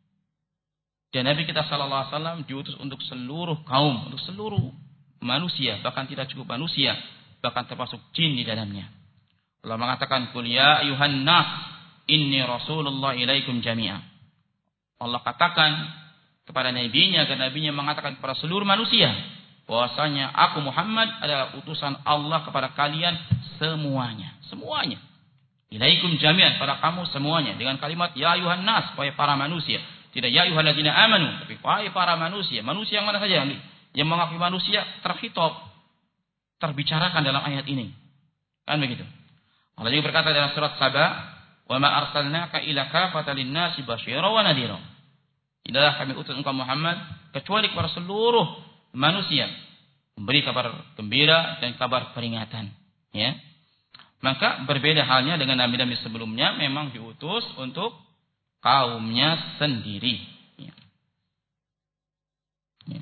S1: Dan Nabi kita sallallahu alaihi wasallam diutus untuk seluruh kaum, untuk seluruh manusia, bahkan tidak cukup manusia, bahkan termasuk jin di dalamnya. Allah mengatakan, "Qul ya ayuhan nas, inni rasulullah ilaikum jami'a." Allah katakan kepada nabinya, agar nabinya mengatakan kepada seluruh manusia bahwasanya aku Muhammad adalah utusan Allah kepada kalian semuanya, semuanya. Ilaikum jami'an, pada kamu semuanya, dengan kalimat ya ayuhan nas, wahai para manusia. Tidak ya ayyuhalladzina amanu, tapi wahai para manusia. Manusia yang mana saja yang, yang mengakui manusia terhitab, terbicarakan dalam ayat ini. Kan begitu. Allah juga berkata dalam surat Saba, "Wa ma arsalnaka illa kafatan lin-nasi basyira wa nadhira." Tidaklah kami utus engkau Muhammad kecuali kepada seluruh manusia, memberi kabar gembira dan kabar peringatan, ya. Maka berbeda halnya dengan nabi-nabi sebelumnya, memang diutus untuk kaumnya sendiri, ya. Ya.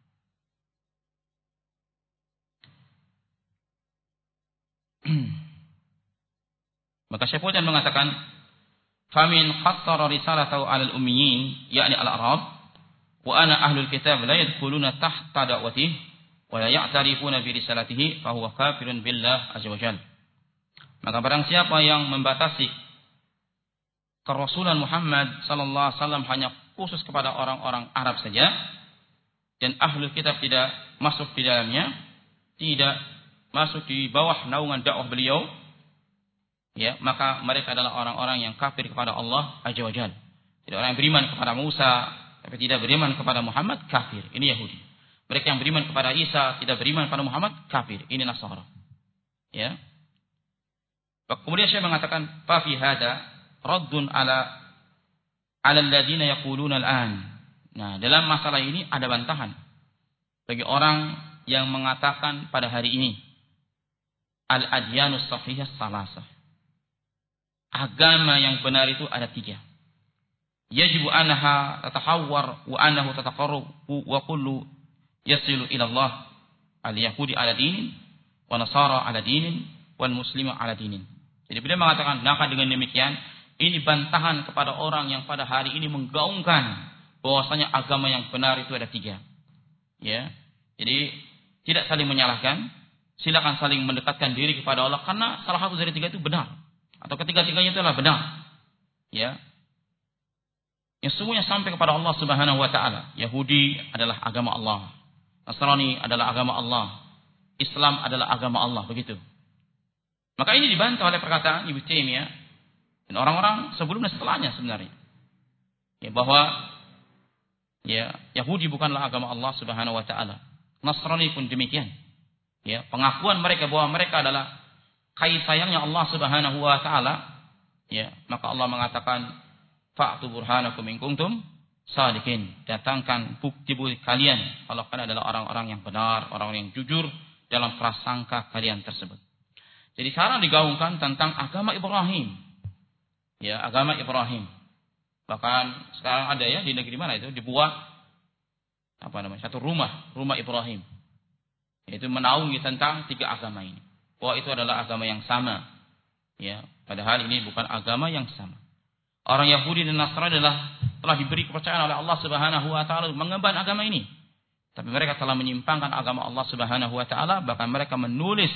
S1: Maka Syekh Fudan mengatakan, "Famin khassara risalatahu 'alal ummiyin, yakni al-Arab, wa ana ahlul kitab la yadkhuluna tahta da'watihi wa la ya'tarifuna bi risalatihi, fa huwa kafirun billah azza wa jalla." Maka barang siapa yang membatasi kerasulan Muhammad sallallahu alaihi wasallam hanya khusus kepada orang-orang Arab saja, dan ahlul kitab tidak masuk di dalamnya, tidak masuk di bawah naungan dakwah beliau, ya, maka mereka adalah orang-orang yang kafir kepada Allah azza wa jalla. Tidak orang yang beriman kepada Musa tapi tidak beriman kepada Muhammad, kafir. Ini Yahudi. Mereka yang beriman kepada Isa tidak beriman kepada Muhammad, kafir. Ini Nasara. Ya. Kemudian saya mengatakan, fa fi hada raddun ala ala alladziina yaquluna al-an. Nah, dalam masalah ini ada bantahan bagi orang yang mengatakan pada hari ini al-adyanus sahihah salasah. Agama yang benar itu ada tiga. Yajibu anha tatahawwar wa annahu tataqarrab wa kullu yasilu ila Allah. Al-yahudi ala dinin wa nasara ala dinin wal muslimu ala dinin. Jadi beliau mengatakan, maka dengan demikian ini bantahan kepada orang yang pada hari ini menggaungkan bahwasanya agama yang benar itu ada tiga. Ya. Jadi tidak saling menyalahkan, silakan saling mendekatkan diri kepada Allah karena salah satu dari tiga itu benar atau ketiga-tiganya itu adalah benar. Ya. Yang semuanya sampai kepada Allah Subhanahu wa taala. Yahudi adalah agama Allah. Nasrani adalah agama Allah. Islam adalah agama Allah, begitu. Maka ini dibantah oleh perkataan Ibnu Taimiyah dan orang-orang sebelum dan setelahnya sebenarnya. Ya, bahwa ya Yahudi bukanlah agama Allah Subhanahu wa taala. Nasrani pun demikian. Ya, pengakuan mereka bahwa mereka adalah kasih sayangnya Allah Subhanahu wa taala, ya, maka Allah mengatakan fa'tu burhanakum in kuntum shadiqin. Datangkan bukti-bukti kalian kalau kalian adalah orang-orang yang benar, orang-orang yang jujur dalam prasangka kalian tersebut. Jadi sekarang digaungkan tentang agama Ibrahim. Ya, agama Ibrahim. Bahkan sekarang ada ya di negeri mana itu dibuat apa namanya? Satu rumah, rumah Ibrahim. Yaitu menaungi tentang tiga agama ini. Bahwa itu adalah agama yang sama. Ya, padahal ini bukan agama yang sama. Orang Yahudi dan Nasrani adalah telah diberi kepercayaan oleh Allah Subhanahu wa taala mengemban agama ini. Tapi mereka telah menyimpangkan agama Allah Subhanahu wa taala, bahkan mereka menulis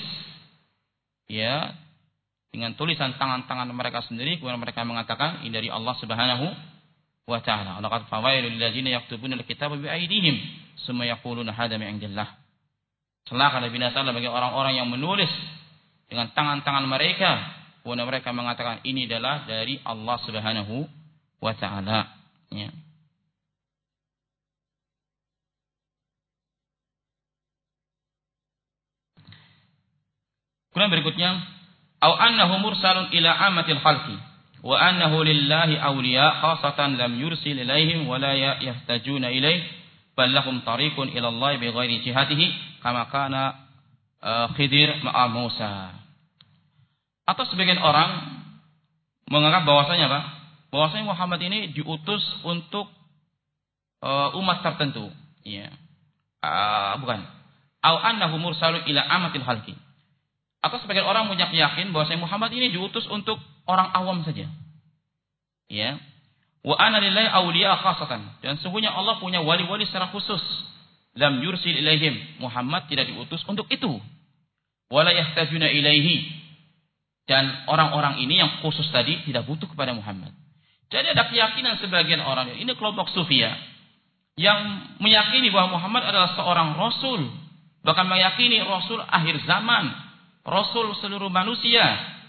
S1: ya dengan tulisan tangan-tangan mereka sendiri, kemudian mereka mengatakan ini dari Allah Subhanahu wa taala. Laqad fawailul ladzina yaktubuna alkitaba bi aydihim summa yaquluna hadza min indillah. Celaka dan binasa bagi orang-orang yang menulis dengan tangan-tangan mereka, kemudian mereka mengatakan ini adalah dari Allah Subhanahu wa taala. Ya. Kemudian berikutnya, au annahu mursalun ila ammatil khalqi wa annahu lillahi awliya khasatan lam yursil ilaihim wa la yahtajuna ilaih bal lahum tariqun ila Allah bighairi jihatihi kama kana uh, Khidir ma'a Musa. Atau sebagian orang menganggap bahwasanya apa? Bahwasanya Muhammad ini diutus untuk uh, umat tertentu, ya. Uh, bukan. Au annahu mursalun ila ammatil khalqi. Atau sebagian orang punya keyakin bahwa Muhammad ini diutus untuk orang awam saja. Ya. Wa anna lillahi awliya khasatan. Dan sesungguhnya Allah punya wali-wali secara khusus. Lam yursil ilaihim. Muhammad tidak diutus untuk itu. Wala yahtajuna ilaihi. Dan orang-orang ini yang khusus tadi tidak butuh kepada Muhammad. Jadi ada keyakinan sebagian orang. Ini kelompok Sufia. Yang meyakini bahwa Muhammad adalah seorang Rasul. Bahkan meyakini Rasul akhir zaman. Rasul seluruh manusia,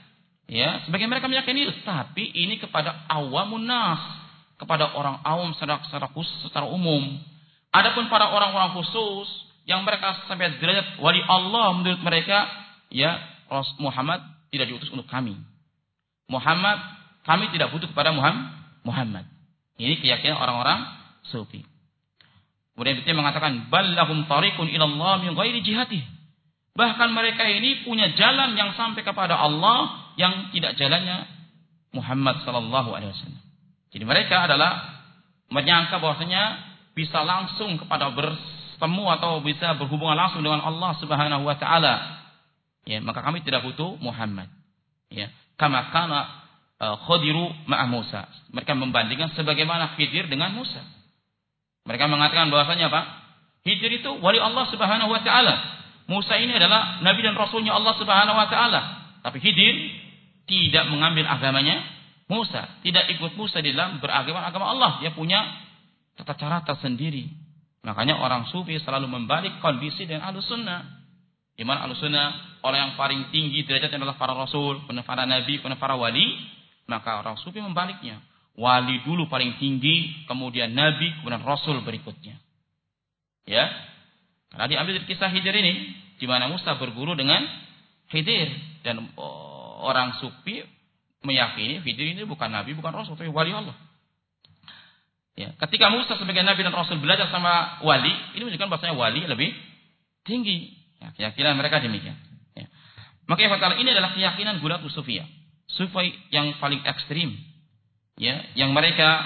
S1: ya, sebagian mereka meyakini itu, tapi ini kepada awamun nas, kepada orang awam secara, secara khusus, secara umum. Adapun para orang-orang khusus yang mereka sampai derajat wali Allah menurut mereka, ya, Muhammad tidak diutus untuk kami. Muhammad, kami tidak butuh kepada Muhammad. Ini keyakinan orang-orang Sufi. Kemudian dia mengatakan, bal lahum tariqun ila Allah min ghairi jihatihi. Bahkan mereka ini punya jalan yang sampai kepada Allah yang tidak jalannya Muhammad sallallahu alaihi wasallam. Jadi mereka adalah menyangka bahwasanya bisa langsung kepada bertemu atau bisa berhubungan langsung dengan Allah Subhanahu wa taala. Ya, maka kami tidak butuh Muhammad. Ya, kama kana uh, Khadiru ma'a Musa. Mereka membandingkan sebagaimana Khidir dengan Musa. Mereka mengatakan bahwasanya apa? Khidir itu wali Allah Subhanahu wa taala. Musa ini adalah nabi dan rasulnya Allah Subhanahu wa taala. Tapi Khidir tidak mengambil agamanya Musa, tidak ikut Musa di dalam beragama agama Allah. Dia punya tata cara tersendiri. Makanya orang Sufi selalu membalik kondisi dengan Ahlussunnah. Di mana Ahlussunnah orang yang paling tinggi derajatnya adalah para rasul, kemudian para nabi, kemudian para wali, maka orang Sufi membaliknya. Wali dulu paling tinggi, kemudian nabi, kemudian rasul berikutnya. Ya. Karena diambil dari kisah Khidir ini, di mana Musa berguru dengan Khidir, dan orang Sufi meyakini Khidir ini bukan nabi, bukan rasul, tapi wali Allah. Ya, ketika Musa sebagai nabi dan rasul belajar sama wali, ini menunjukkan bahwasanya wali lebih tinggi. Ya, keyakinan mereka demikian. Ya. Maka ikhwatal ini adalah keyakinan Gulatus Sufiyah. Sufi yang paling ekstrim. Ya, yang mereka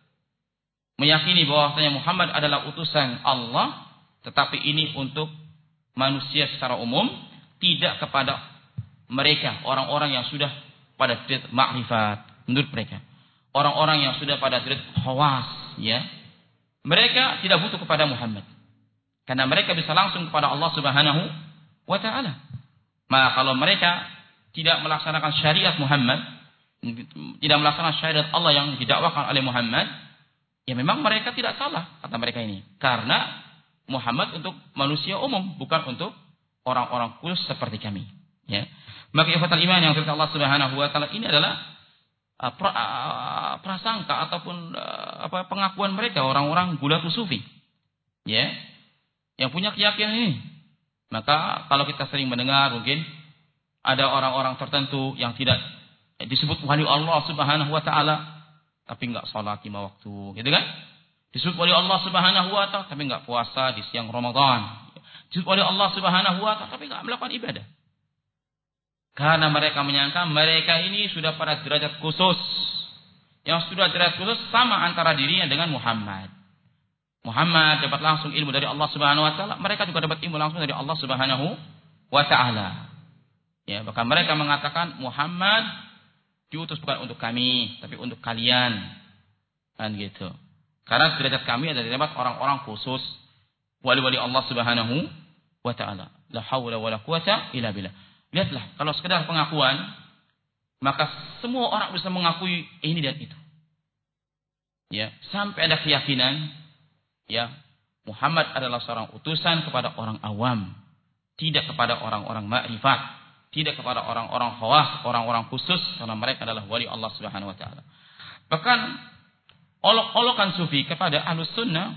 S1: meyakini bahwasanya Muhammad adalah utusan Allah, tetapi ini untuk manusia secara umum, tidak kepada mereka, orang-orang yang sudah pada derajat ma'rifat menurut mereka. Orang-orang yang sudah pada derajat khawas, ya. Mereka tidak butuh kepada Muhammad. Karena mereka bisa langsung kepada Allah Subhanahu wa taala. Maka kalau mereka tidak melaksanakan syariat Muhammad, tidak melaksanakan syariat Allah yang didakwakan oleh Muhammad, ya memang mereka tidak salah kata mereka ini. Karena Muhammad untuk manusia umum, bukan untuk orang-orang khusus seperti kami. Ya. Maka ikhwatal iman yang dirahmati Allah Subhanahu wa taala, ini adalah uh, pra, uh, prasangka ataupun uh, apa pengakuan mereka orang-orang Gulatus Sufi. Ya. Yang punya keyakinan ini. Maka kalau kita sering mendengar mungkin ada orang-orang tertentu yang tidak disebut wali Allah Subhanahu wa taala tapi enggak salat lima waktu, gitu kan? Disebut wali Allah Subhanahu wa taala tapi enggak puasa di siang Ramadan. Disebut wali Allah Subhanahu wa taala tapi enggak melakukan ibadah. Karena mereka menyangka mereka ini sudah pada derajat khusus. Yang sudah derajat khusus sama antara dirinya dengan Muhammad. Muhammad dapat langsung ilmu dari Allah Subhanahu wa taala, mereka juga dapat ilmu langsung dari Allah Subhanahu wa taala. Ya, bahkan mereka mengatakan Muhammad diutus bukan untuk kami, tapi untuk kalian. Kan gitu. Karena derajat kami adalah derajat orang-orang khusus, wali-wali Allah Subhanahu wa taala. La haula wala quwata illa billah. Lihatlah, kalau sekedar pengakuan, maka semua orang bisa mengakui ini dan itu. Ya, sampai ada keyakinan, ya, Muhammad adalah seorang utusan kepada orang awam, tidak kepada orang-orang ma'rifat, tidak kepada orang-orang khawas, orang-orang khusus, karena mereka adalah wali Allah Subhanahu wa taala. Bahkan olok-olokan sufi kepada Ahlus Sunnah,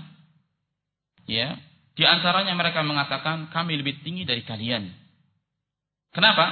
S1: ya, di antaranya mereka mengatakan kami lebih tinggi dari kalian. Kenapa?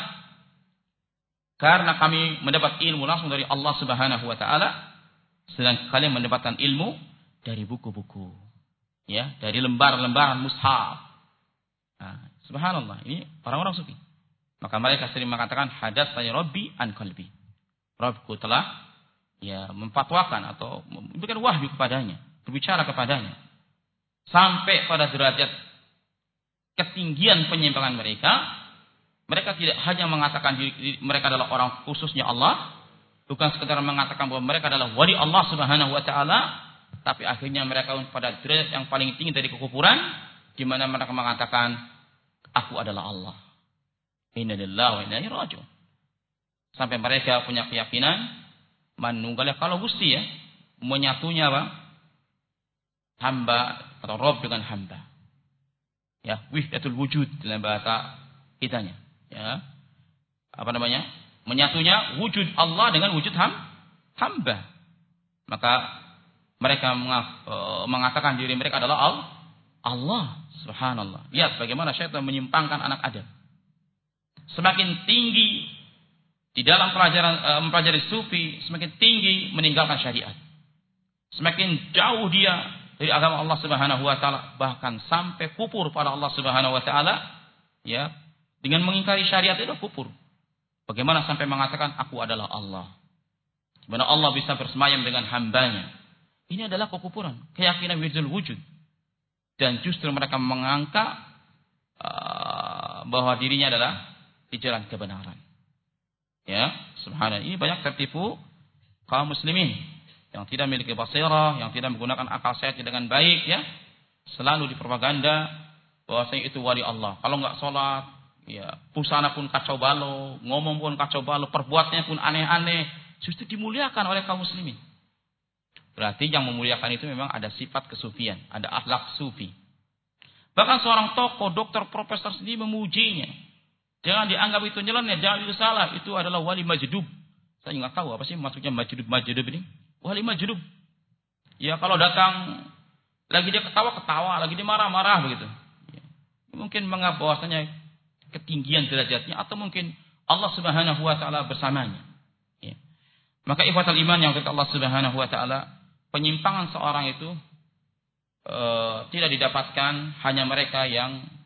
S1: Karena kami mendapat ilmu langsung dari Allah Subhanahu wa taala, sedangkan kalian mendapatkan ilmu dari buku-buku, ya, dari lembar-lembaran mushaf. Nah, subhanallah, ini orang-orang sufi. Maka mereka sering mengatakan hadatsani Rabbi an qalbi. Rabbku telah, ya, memfatwakan atau memberikan wahyu kepadanya, berbicara kepadanya. Sampai pada derajat ketinggian penyimpangan mereka, mereka tidak hanya mengatakan diri mereka adalah orang khususnya Allah, bukan sekedar mengatakan bahwa mereka adalah wali Allah Subhanahu wa taala, tapi akhirnya mereka pada derajat yang paling tinggi dari kekufuran, di mana mereka mengatakan aku adalah Allah. Inna lillahi wa inna ilaihi raji'un. Sampai mereka punya keyakinan manunggalnya kalau Gusti, ya, menyatunya apa? Hamba atau Rabb dengan hamba. Ya, wahdatul wujud dalam bahasa kitanya. Ya, apa namanya? Menyatunya wujud Allah dengan wujud ham, hamba. Maka mereka mengatakan diri mereka adalah Allah. Subhanallah. Lihat bagaimana syaitan menyimpangkan anak Adam. Semakin tinggi di dalam pelajaran mempelajari sufi, semakin tinggi meninggalkan syariat. Semakin jauh dia dari agama Allah Subhanahu wa taala, bahkan sampai kufur pada Allah Subhanahu wa taala, ya. Dengan mengingkari syariat itu kufur. Bagaimana sampai mengatakan aku adalah Allah? Bagaimana Allah bisa bersemayam dengan hambanya? Ini adalah kekufuran, keyakinan wujud wujud. Dan justru mereka mengangkat uh, bahwa dirinya adalah di jalan kebenaran. Ya, subhanallah, ini banyak tertipu kaum muslimin yang tidak memiliki basirah, yang tidak menggunakan akal sehat dengan baik, ya. Selalu dipropaganda bahwasanya itu wali Allah. Kalau enggak sholat, ya, busana pun kacau balau, ngomong pun kacau balau, perbuatannya pun aneh-aneh, justru dimuliakan oleh kaum muslimin. Berarti yang memuliakan itu memang ada sifat kesufian, ada akhlak sufi. Bahkan seorang tokoh, dokter, profesor sendiri memujinya. Jangan dianggap itu nyeleneh, jangan itu salah, itu adalah wali majdub. Saya nggak tahu apa sih maksudnya majdub majdub ini. Wali majdub. Ya, kalau datang lagi dia ketawa-ketawa, lagi dia marah-marah begitu. Ya. Mungkin menganggap bahwasanya ketinggian derajatnya, atau mungkin Allah Subhanahu wa taala bersamanya. Ya. Maka ikhwatul iman yang kata Allah Subhanahu wa taala, penyimpangan seorang itu e, tidak didapatkan hanya mereka yang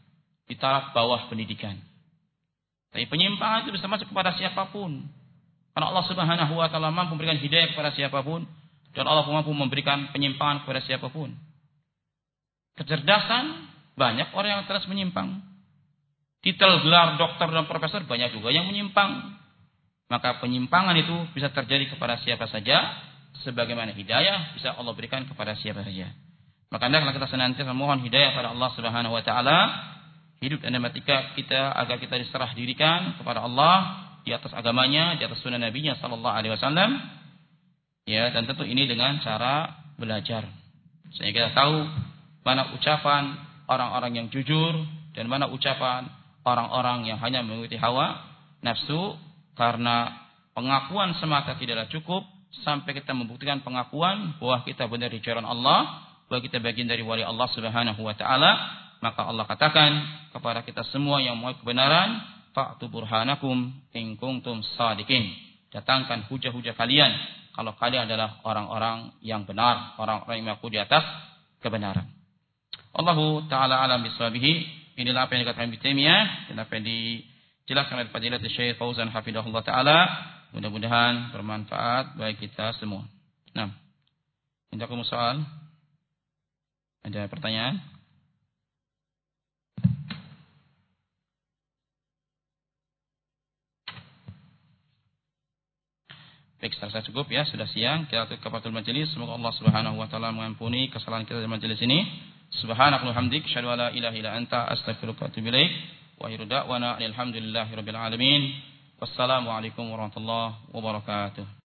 S1: di taraf bawah pendidikan. Tapi penyimpangan itu bisa masuk kepada siapapun. Karena Allah Subhanahu wa taala mampu memberikan hidayah kepada siapapun dan Allah mampu memberikan penyimpangan kepada siapapun. Kecerdasan, banyak orang yang terus menyimpang. Titel gelar dokter dan profesor banyak juga yang menyimpang. Maka penyimpangan itu bisa terjadi kepada siapa saja, sebagaimana hidayah bisa Allah berikan kepada siapa saja. Maka hendaklah kita senantiasa mohon hidayah pada Allah Subhanahu wa taala, hidup dan mati kita agar kita diserah dirikan kepada Allah di atas agamanya, di atas sunnah Nabi-Nya sallallahu alaihi wasallam. Ya, dan tentu ini dengan cara belajar. Sehingga kita tahu mana ucapan orang-orang yang jujur dan mana ucapan orang-orang yang hanya mengikuti hawa nafsu, karena pengakuan semata tidaklah cukup sampai kita membuktikan pengakuan bahwa kita benar di jalan Allah, bahwa kita bagian dari wali Allah Subhanahu wa taala. Maka Allah katakan kepada kita semua yang mau kebenaran, fa'tu burhanakum in kuntum shadiqin. Datangkan hujah-hujah kalian kalau kalian adalah orang-orang yang benar, orang-orang yang mengaku di atas kebenaran. Allahu taala alam biswabihi. Inilah apa yang dikatakan Ibnu Taimiyah dan apa yang dijelaskan oleh Fadilatul Syekh Fauzan hafizahullah taala. Mudah-mudahan bermanfaat bagi kita semua. Nah, indakum soal. Ada pertanyaan? Baik, setelah cukup ya, sudah siang. Kita tutup kafaratul majelis. Semoga Allah Subhanahu wa taala mengampuni kesalahan kita di majelis ini. Subhanakallahumma wa bihamdik, asyhadu an la ilaha illa anta, astaghfiruka wa atubu ilaik. Wa akhiru da'wana alhamdulillahirabbil alamin. Wassalamu alaikum warahmatullahi wabarakatuh.